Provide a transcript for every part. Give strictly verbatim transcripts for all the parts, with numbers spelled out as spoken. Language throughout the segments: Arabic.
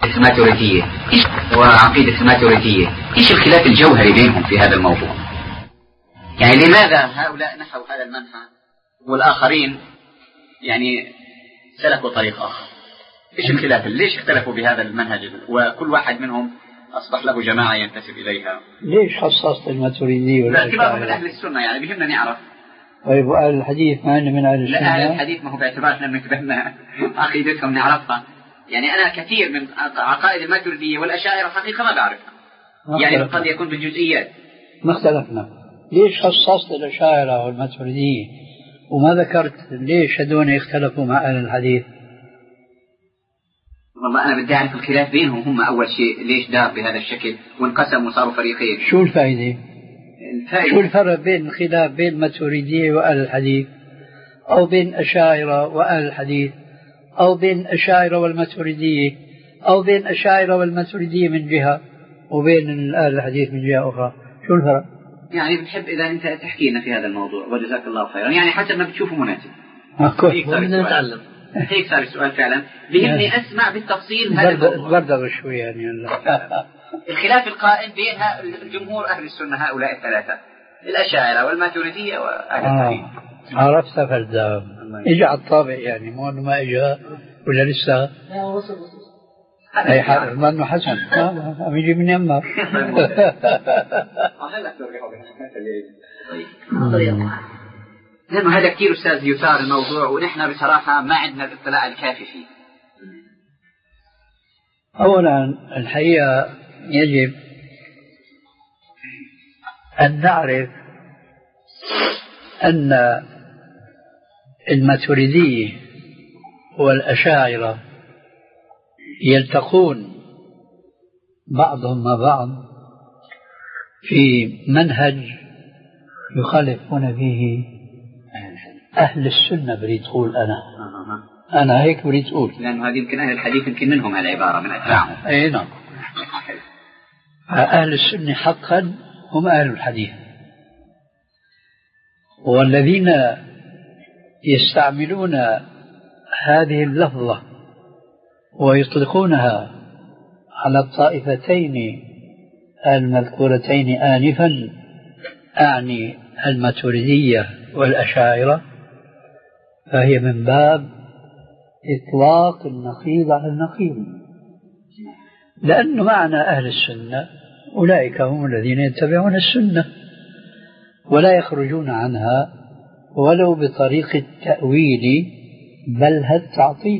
الماتريدية وعقيدة الماتريدية، إيش الخلاف الجوهري بينهم في هذا الموضوع؟ يعني لماذا هؤلاء نحوا هذا المنهى والآخرين يعني سلكوا طريق آخر؟ إيش الخلاف؟ ليش اختلفوا بهذا المنهج وكل واحد منهم أصبح له جماعة ينتسب إليها؟ ليش خصصت الماتريدية؟ لا اعتبارهم من أهل السنة، يعني بهمنا نعرف. طيب وأهل الحديث ما أنه من أهل السنة؟ لا، أهل الحديث ما هو باعتبارنا أنه بهمنا عقيدتهم نعرفها. يعني أنا كثير من عقائد الماتريدية والأشاعرة حقيقة ما بعرفها، يعني قد يكون بالجزئيات. ما اختلفنا. ليش خصصت الأشاعرة والماتريدية وما ذكرت ليش هذول اختلفوا مع أهل الحديث؟ والله أنا بدي أعرف الخلاف بينهم هم أول شيء، ليش دار بهذا الشكل وانقسموا وصاروا فريقين؟ شو الفائدة؟ الفائدة شو الفرق بين الخلاف بين الماتريدية وأهل الحديث، أو بين أشاعرة وأهل الحديث، أو بين أشاعرة والماتريدية، أو بين أشاعرة والماتريدية من جهة وبين أهل الحديث من جهة أخرى؟ شو الفرق؟ يعني بنحب إذا أنت تحكي لنا في هذا الموضوع وجزاك الله خيرا، يعني حسب ما بتشوفه مناسب. هيك بدنا نتعلم. هيك صار السؤال فعلا، بهمني أسمع بالتفصيل هذا الموضوع. بردغ شوي يعني. الخلاف القائم بين الجمهور أهل السنة هؤلاء الثلاثة، الأشاعرة والماتريدية وأهل الحديث. آه. عرفت فردا إجا على الطابع، يعني مو إنه ما إجا ولا لسه؟ أي حق ما إنه حسن عم يجي من يمه. لأنه هذا كثير أستاذ يثار الموضوع ونحن بصراحة ما عندنا الاطلاع الكافي فيه. أولا الحقيقة يجب أن نعرف أن الماتريدية والأشاعرة يلتقون بعضهم مع بعض في منهج يخالفون فيه أهل السنة. بريد أقول أنا أنا هيك بريد أقول، لأنه هذه يمكن أهل الحديث يمكن منهم هالعبارة من أتباعهم. أي نعم. أهل السنة حقا هم أهل الحديث، والذين يستعملون هذه اللفظة ويطلقونها على الطائفتين المذكورتين آنفا، أعني الماتريدية والأشاعرة، فهي من باب إطلاق النقيض على النقيض، لأن معنى أهل السنة أولئك هم الذين يتبعون السنة ولا يخرجون عنها ولو بطريق التأويل بل التعطيل.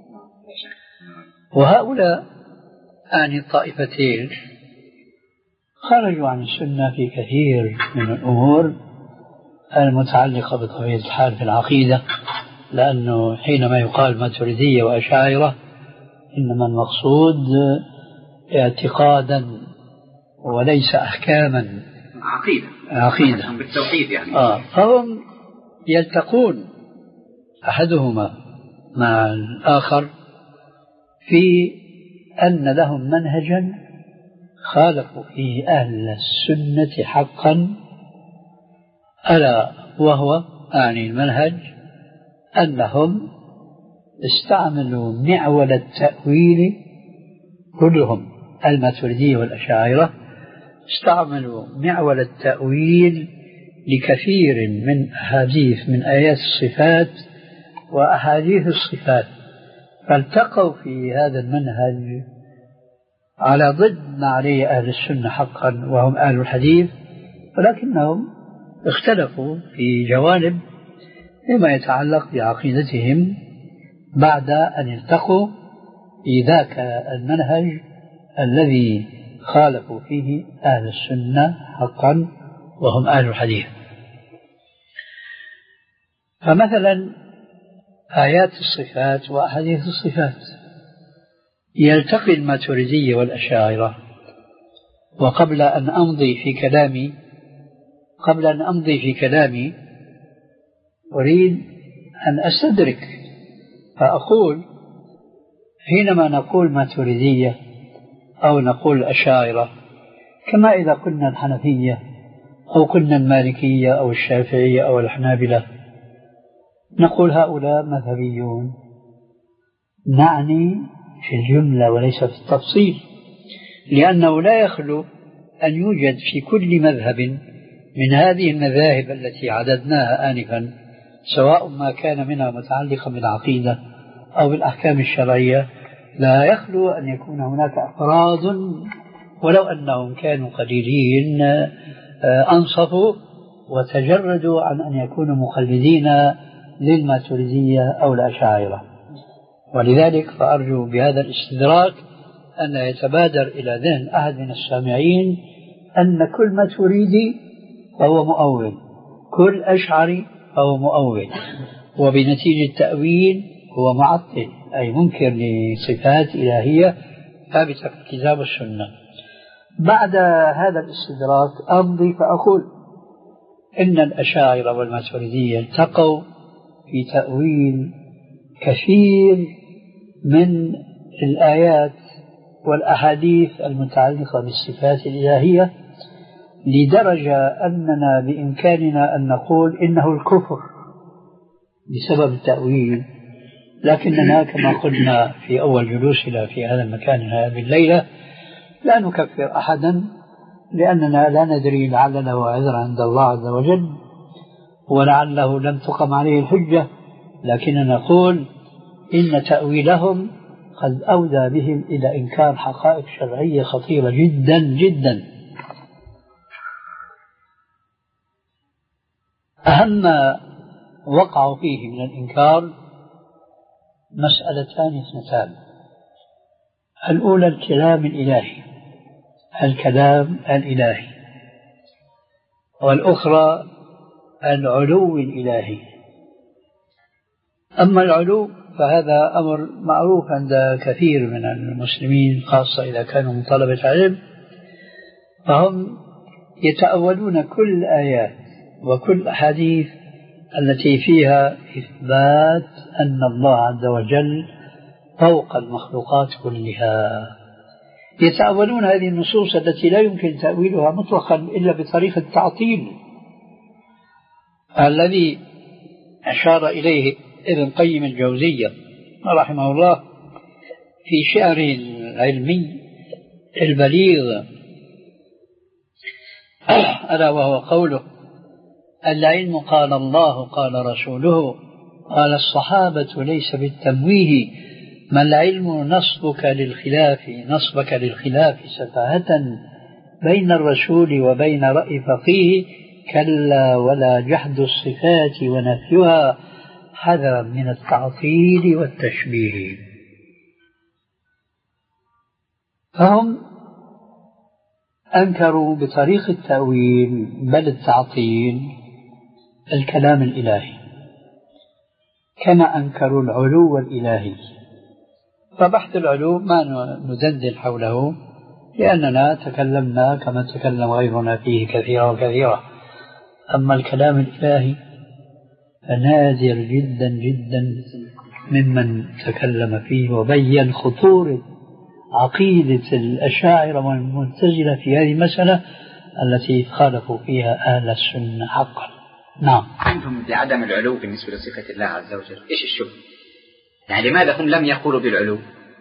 وهؤلاء أعني الطائفتين خرجوا عن السنة في كثير من الأمور المتعلقة بطبيعة الحال في العقيدة، لأنه حينما يقال ماتريدية وأشاعرة إنما المقصود اعتقادا وليس أحكاما، عقيدة عقيدة بالتوحيد يعني. آه. فهم يلتقون أحدهما مع الآخر في أن لهم منهجا خالفوا فيه أهل السنة حقا، ألا وهو أعني المنهج أنهم استعملوا معول التأويل، كلهم الماتريدية والأشاعرة استعملوا معول التأويل لكثير من أحاديث من آيات الصفات وأحاديث الصفات، فالتقوا في هذا المنهج على ضد ما عليه أهل السنة حقا وهم أهل الحديث، ولكنهم اختلفوا في جوانب فيما يتعلق بعقيدتهم بعد أن التقوا في ذاك المنهج الذي خالفوا فيه أهل السنة حقا وهم أهل الحديث. فمثلا آيات الصفات وأحاديث الصفات يلتقي الماتريدية والأشاعرة. وقبل أن أمضي في كلامي قبل أن أمضي في كلامي أريد أن أستدرك فأقول حينما نقول ماتريدية أو نقول أشاعرة، كما إذا قلنا الحنفية أو قلنا المالكية أو الشافعية أو الحنابلة، نقول هؤلاء مذهبيون، نعني في الجملة وليس في التفصيل، لأنه لا يخلو أن يوجد في كل مذهب من هذه المذاهب التي عددناها آنفا، سواء ما كان منها متعلقا بالعقيدة أو بالأحكام الشرعية، لا يخلو أن يكون هناك أفراد ولو أنهم كانوا قليلين أنصفوا وتجردوا عن أن يكونوا مخلدين للماتريدية أو الأشاعرة. ولذلك فأرجو بهذا الاستدراك أن لا يتبادر إلى ذهن أحد من السامعين أن كل ماتريدي فهو مؤول، كل أشعري فهو مؤول، وبنتيجة تأويل هو معطل أي منكر لصفات إلهية ثابتة في الكتاب والسنة. بعد هذا الاستدراك أمضي فأقول إن الأشاعرة والماتريدية التقوا في تأويل كثير من الآيات والأحاديث المتعلقة بالصفات الإلهية، لدرجة أننا بإمكاننا أن نقول إنه الكفر بسبب التأويل، لكننا كما قلنا في أول جلوسنا في هذا المكان هذه الليلة لا نكفر أحدا، لأننا لا ندري لعل له عذر عند الله عز وجل ولعله لم تقم عليه الحجة، لكننا نقول إن تأويلهم قد أودى بهم إلى إنكار حقائق شرعية خطيرة جدا جدا. أهم ما وقعوا فيه من الإنكار مسألتان اثنتان: الأولى الكلام الإلهي الكلام الإلهي والأخرى العلو الإلهي. أما العلو فهذا أمر معروف عند كثير من المسلمين، خاصة إذا كانوا من طلبة علم، فهم يتأولون كل الآيات وكل الأحاديث التي فيها إثبات أن الله عز وجل فوق المخلوقات كلها. يتأولون هذه النصوص التي لا يمكن تأويلها مطلقا إلا بطريقة التعطيل الذي أشار إليه ابن قيم الجوزية رحمه الله في شعره العلمي البليغ، ألا وهو قوله: العلم قال الله قال رسوله قال الصحابة ليس بالتمويه، ما العلم نصبك للخلاف نصبك للخلاف سفاهة، بين الرسول وبين رأي فقيه، كلا ولا جحد الصفات ونفيها، حذرا من التعطيل والتشبيه. فهم أنكروا بطريق التأويل بل التعطيل الكلام الإلهي، كما أنكروا العلو الإلهي. فبحث العلو ما ندندن حوله، لأننا تكلمنا كما تكلم غيرنا فيه كثيرا وكثيرا. أما الكلام الإلهي فنادر جدا جدا ممن تكلم فيه وبين خطورة عقيدة الأشاعرة والمعتزلة في هذه المسألة التي خالفوا فيها أهل السنة حقا. نعم. عندهم بعدم العلو بالنسبة لصفة الله عز وجل، إيش الشبه؟ يعني لماذا هم لم يقولوا بالعلو؟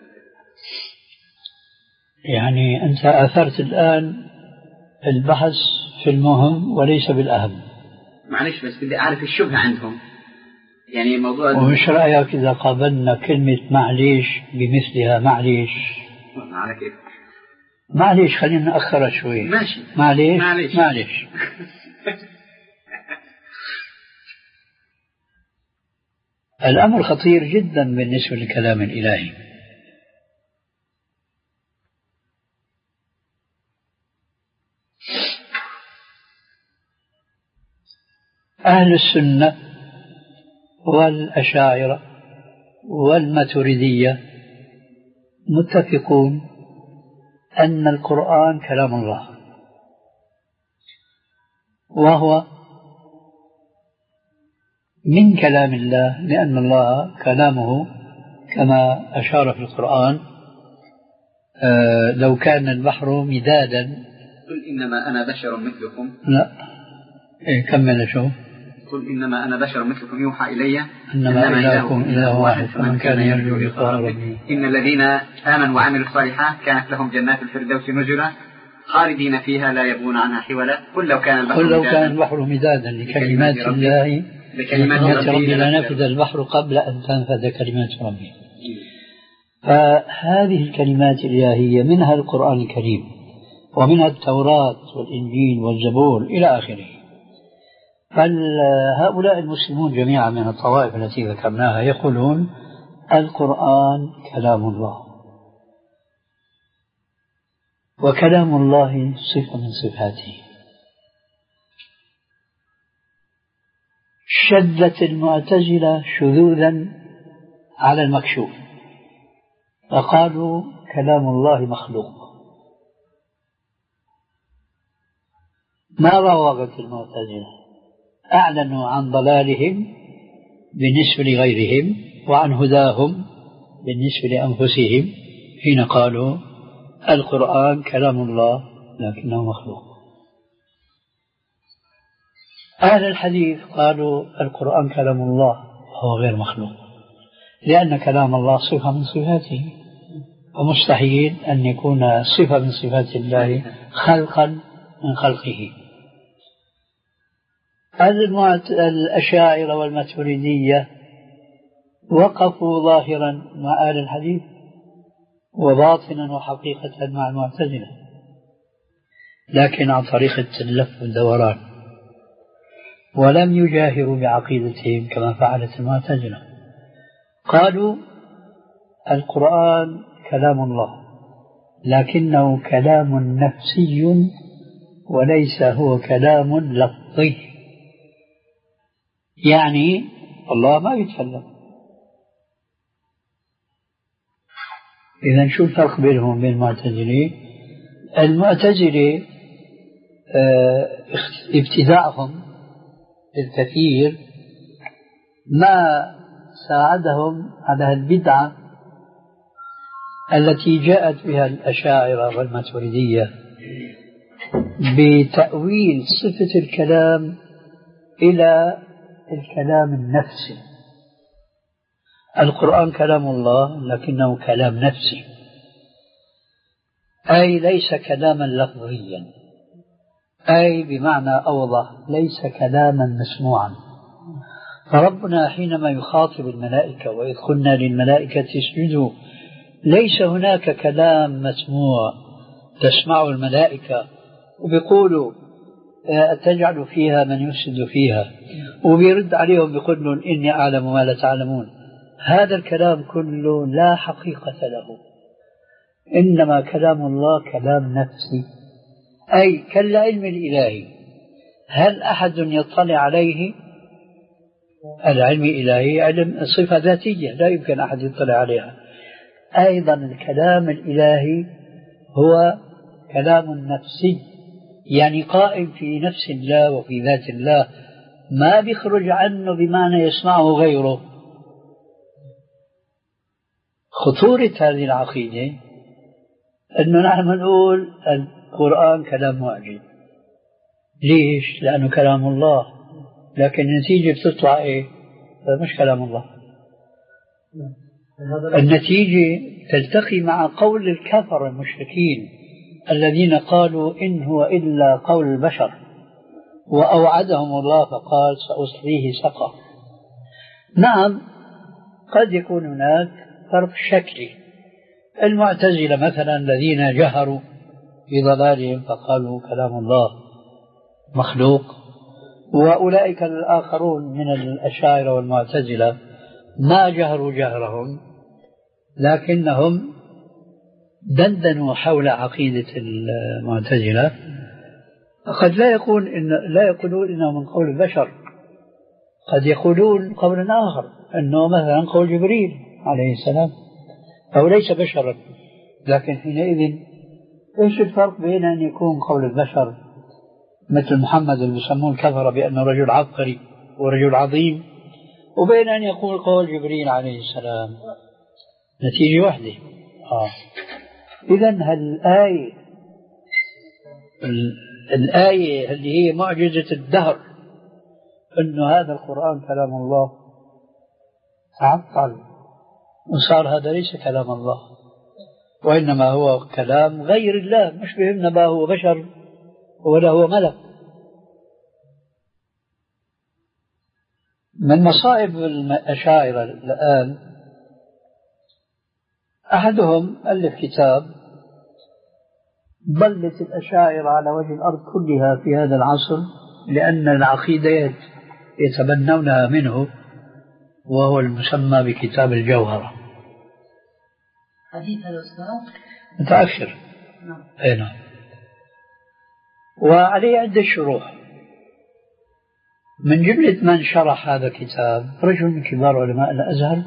يعني أنت أثرت الآن البحث في المهم وليس بالأهم. معلش بس بدي أعرف الشبهة عندهم، يعني موضوع. ومش رأيك إذا قابلنا كلمة معليش بمثلها؟ معليش على كيف؟ معليش خلينا نأخرها شوي. ماشي. معليش معليش, معليش. الأمر خطير جدا بالنسبة للكلام الإلهي. أهل السنة والأشاعرة والماتريدية متفقون أن القرآن كلام الله، وهو من كلام الله، لأن الله كلامه كما أشار في القرآن: آه لو كان البحر مدادا. قل إنما أنا بشر مثلكم. لا إيه كمل شو. قل إنما أنا بشر مثلكم يوحى إلي إنما إلهكم إله واحد فمن كان يرجو لقاء ربه. إن الذين آمنوا وعملوا الصالحات كانت لهم جنات الفردوس نزلا خالدين فيها لا يبغون عنها حولا. قل لو كان البحر قل لو كان البحر مدادا لكلمات الله لكلمات ربي لنفذ البحر قبل أن تنفذ كلمات ربي. فهذه الكلمات الإلهية منها القرآن الكريم ومنها التوراة والإنجيل والزبور إلى آخره. فهؤلاء المسلمون جميعا من الطوائف التي ذكرناها يقولون القرآن كلام الله، وكلام الله صفة من صفاته. شدت المعتزلة شذوذا على المكشوف فقالوا كلام الله مخلوق. ما راوغت المعتزلة، أعلنوا عن ضلالهم بالنسبة لغيرهم وعن هداهم بالنسبة لأنفسهم حين قالوا القرآن كلام الله لكنه مخلوق. أهل الحديث قالوا القرآن كلام الله وهو غير مخلوق، لأن كلام الله صفة من صفاته، ومستحيل أن يكون صفة من صفات الله خلقا من خلقه. الأشاعرة والماتريدية وقفوا ظاهرا مع أهل الحديث وباطنا وحقيقة مع المعتزلة، لكن عن طريق التلف والدوران، ولم يجاهروا بعقيدتهم كما فعلت المعتزلة. قالوا القرآن كلام الله لكنه كلام نفسي وليس هو كلام لفظي، يعني الله ما يتكلم. إذن شو الفرق بينهم وبين المعتزلة؟ المعتزلة ابتداعهم للكثير ما ساعدهم على البدعة التي جاءت بها الأشاعرة والماتريدية بتأويل صفة الكلام إلى الكلام النفسي. القرآن كلام الله لكنه كلام نفسي، أي ليس كلاما لفظيا، أي بمعنى أوضح ليس كلاما مسموعا. فربنا حينما يخاطب الملائكة وإذ قلنا للملائكة اسجدوا، ليس هناك كلام مسموع تسمعه الملائكة وبيقولوا أتجعل فيها من يفسد فيها، وبيرد عليهم بيقول إني أعلم ما لا تعلمون. هذا الكلام كله لا حقيقة له، إنما كلام الله كلام نفسي، أي كالعلم الإلهي. هل أحد يطلع عليه؟ العلم الإلهي علم صفة ذاتية لا يمكن أحد يطلع عليها. أيضا الكلام الإلهي هو كلام نفسي، يعني قائم في نفس الله وفي ذات الله، ما بيخرج عنه بمعنى يسمعه غيره. خطورة هذه العقيدة أنه نحن نقول القرآن كلام معجز. ليش؟ لأنه كلام الله، لكن النتيجة بتطلع إيه؟ مش كلام الله. النتيجة تلتقي مع قول الكفر المشركين الذين قالوا إن هو إلا قول البشر، وأوعدهم الله فقال سأصليه سقر. نعم قد يكون هناك فرق شكلي. المعتزلة مثلا الذين جهروا بضلالهم فقالوا كلام الله مخلوق، وأولئك الآخرون من الأشاعرة والمعتزلة ما جهروا جهرهم، لكنهم دندنوا حول عقيدة المعتزلة. قد لا يكون إن لا يقولون إنه من قول البشر، قد يقولون قولا آخر أنه مثلا قول جبريل عليه السلام، أو ليس بشرا. لكن حينئذ إيش الفرق بين أن يكون قول البشر مثل محمد اللي يسمون الكفر بأنه رجل عبقري ورجل عظيم، وبين أن يقول قول جبريل عليه السلام؟ نتيجة واحدة. آه. إذن هالآية الآية اللي هي معجزة الدهر أن هذا القرآن كلام الله تعطل وصار هذا ليس كلام الله، وإنما هو كلام غير الله، مش بهمنا ما هو بشر ولا هو ملك. من مصائب الأشاعرة الآن أحدهم ألف كتاب ضلت الأشاعرة على وجه الأرض كلها في هذا العصر لأن العقيدة يتبنونها منه، وهو المسمى بكتاب الجوهرة. حديث هذا الأستاذ متأخر. نعم. أي نعم. وعليه عدة شروح. من جملة من شرح هذا الكتاب رجل من كبار علماء الأزهر،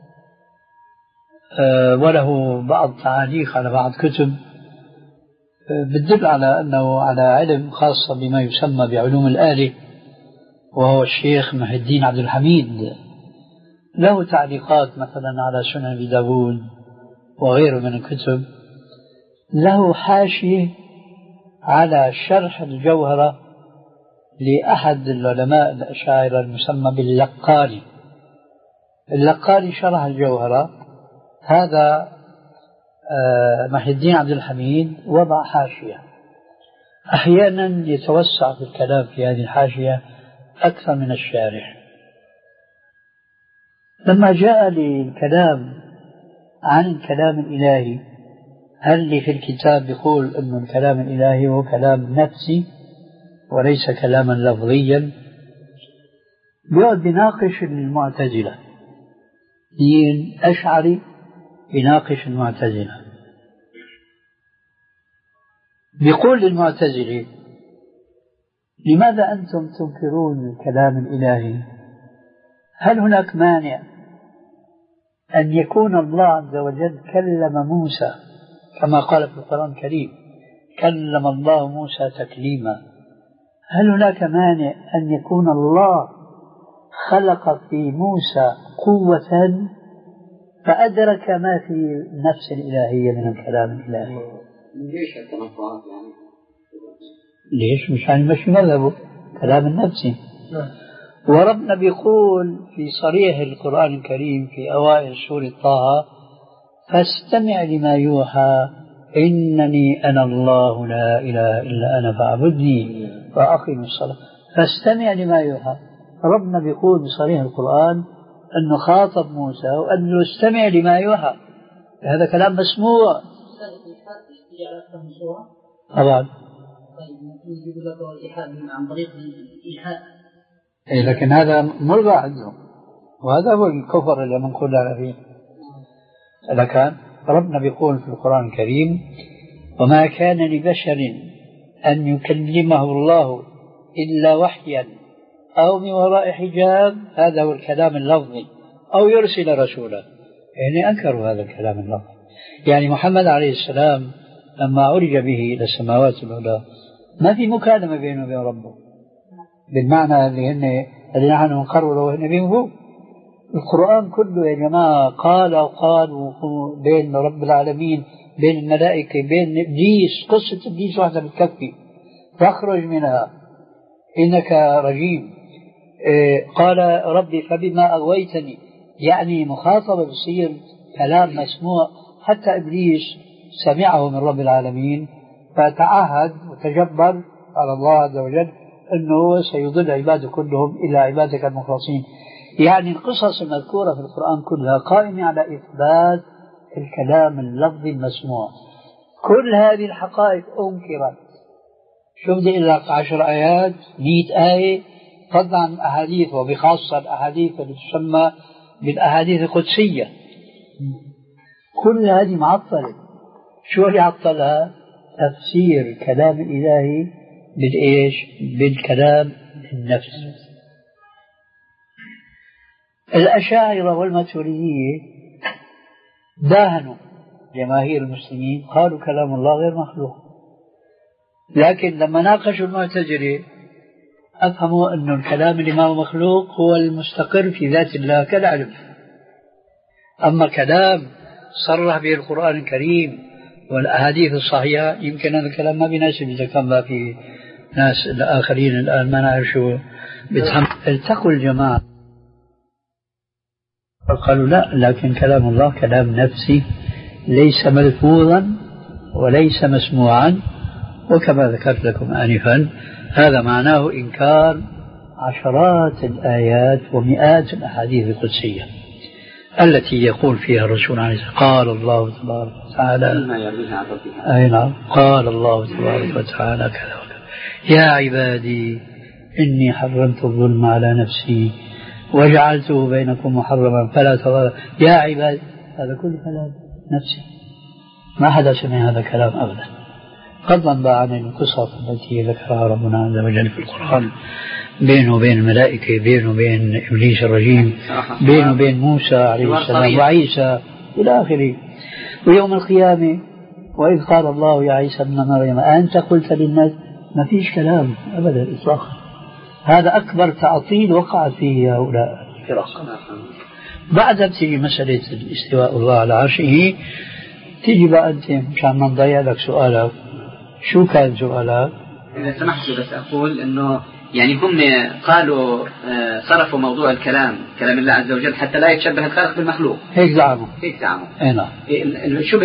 وله بعض تعاليق على بعض كتب بتدل على أنه على علم خاصة بما يسمى بعلوم الآلة، وهو الشيخ محي الدين عبد الحميد. له تعليقات مثلا على سنن أبي داود وغيره من الكتب. له حاشية على شرح الجوهرة لأحد العلماء الأشاعرة المسمى باللقاني. اللقاني شرح الجوهرة، هذا محي الدين عبد الحميد وضع حاشية. أحيانا يتوسع في الكلام في هذه الحاشية أكثر من الشارح. لما جاء للكلام عن الكلام الإلهي، هل لي في الكتاب يقول أن الكلام الإلهي هو كلام نفسي وليس كلاما لفظيا، بيقعد بيناقش المعتزلة، دين أشعري يناقش المعتزلة. بيقول للمعتزلة: لماذا أنتم تنكرون الكلام الإلهي؟ هل هناك مانع أن يكون الله عز وجل كلم موسى كما قال في القرآن الكريم: كلم الله موسى تكليما؟ هل هناك مانع أن يكون الله خلق في موسى قوة فأدرك ما في النفس الإلهية من الكلام الإلهي؟ ليش التنفرات يعني؟ ليش؟ مشان يمشي مذهبه كلام النفسي. وربنا بيقول في صريح القرآن الكريم في أوائل سورة طه: فاستمع لما يوحى إنني أنا الله لا إله إلا أنا فاعبدني وأقم الصلاة. فاستمع لما يوحى. ربنا بيقول بصريح القرآن أنه خاطب موسى وأنه استمع لما يوحى. هذا كلام مسموع طبعا. يجيب لك الإيحاء عن طريق الإيحاء، إيه، لكن هذا ملغى عندهم، وهذا هو الكفر اللي منقول على فيه. لكن ربنا بيقول في القرآن الكريم: وما كان لبشر أن يكلمه الله إلا وحيا أو من وراء حجاب، هذا هو الكلام اللفظي، أو يرسل رسولا. يعني أنكروا هذا الكلام اللفظي. يعني محمد عليه السلام لما عرج به إلى السماوات العلى ما في مكالمة بينه وبين ربه بالمعنى اللي هن اللي نحن نقرره وهن بينه. القرآن كله يا جماعة قال وقال بين رب العالمين، بين الملائكة، بين إبليس. قصة إبليس واحدة بتكفي: فاخرج منها إنك رجيم. إيه قال ربي فبما أغويتني، يعني مخاطبة بصير كلام مسموع. حتى إبليس سمعه من رب العالمين فتعهد وتجبر على الله عز وجل أنه سيضل عباده كلهم إلا عبادك المخلصين. يعني القصص المذكورة في القرآن كلها قائمة على إثبات الكلام اللفظي المسموع. كل هذه الحقائق أنكرت. شو بدي أقول لك؟ عشر آيات، مئة آية، فضلا عن الأحاديث، وبخاصة الأحاديث اللي تسمى بالأحاديث القدسية. كل هذه معطلة. شو اللي عطلها؟ تفسير كلام الإلهي بالإيش؟ بالكلام النفسي. الأشاعرة والماتريدية داهنوا جماهير المسلمين، قالوا كلام الله غير مخلوق. لكن لما ناقشوا المعتزلة أفهموا أن الكلام اللي ما هو مخلوق هو المستقر في ذات الله كالعلم. أما كلام صرح به القرآن الكريم والأحاديث الصحيحة يمكن هذا الكلام ما بيناسب إذا كان ما في ناس الآخرين الآن ما نعرف شو التقوا الجماعة قالوا لا، لكن كلام الله كلام نفسي ليس ملفوظا وليس مسموعا، وكما ذكرت لكم آنفا هذا معناه إنكار عشرات الآيات ومئات الأحاديث القدسية التي يقول فيها الرسول عليه الصلاة والسلام قال الله تبارك وتعالى أي نعم قال الله تبارك وتعالى كذا وكذا يا عبادي إني حرمت الظلم على نفسي وجعلته بينكم محرما فلا تظلموا يا عبادي. هذا كل كلام نفسي، ما حدا سمع هذا الكلام أبدا، فضلا عن القصص التي ذكرها ربنا عز وجل في القرآن بينه وبين الملائكة، بينه وبين إبليس الرجيم، بينه وبين موسى عليه السلام وعيسى إلى آخره. ويوم القيامة وإذ قال الله يا عيسى ابن مريم أنت قلت للناس، ما فيش كلام أبدا إطلاقا. هذا أكبر تعطيل وقعت فيه هؤلاء الفرق. بعدها بتيجي مسألة الاستواء الله على عرشه، تيجي بقى أنت مشان ما نضيع لك سؤالك. شو كان سؤالك؟ إذا سمحت بس أقول إنه يعني هم قالوا صرفوا موضوع الكلام كلام الله عز وجل حتى لا يتشبه الخالق بالمخلوق، هيك زعموا هيك زعموا اي نعم. شو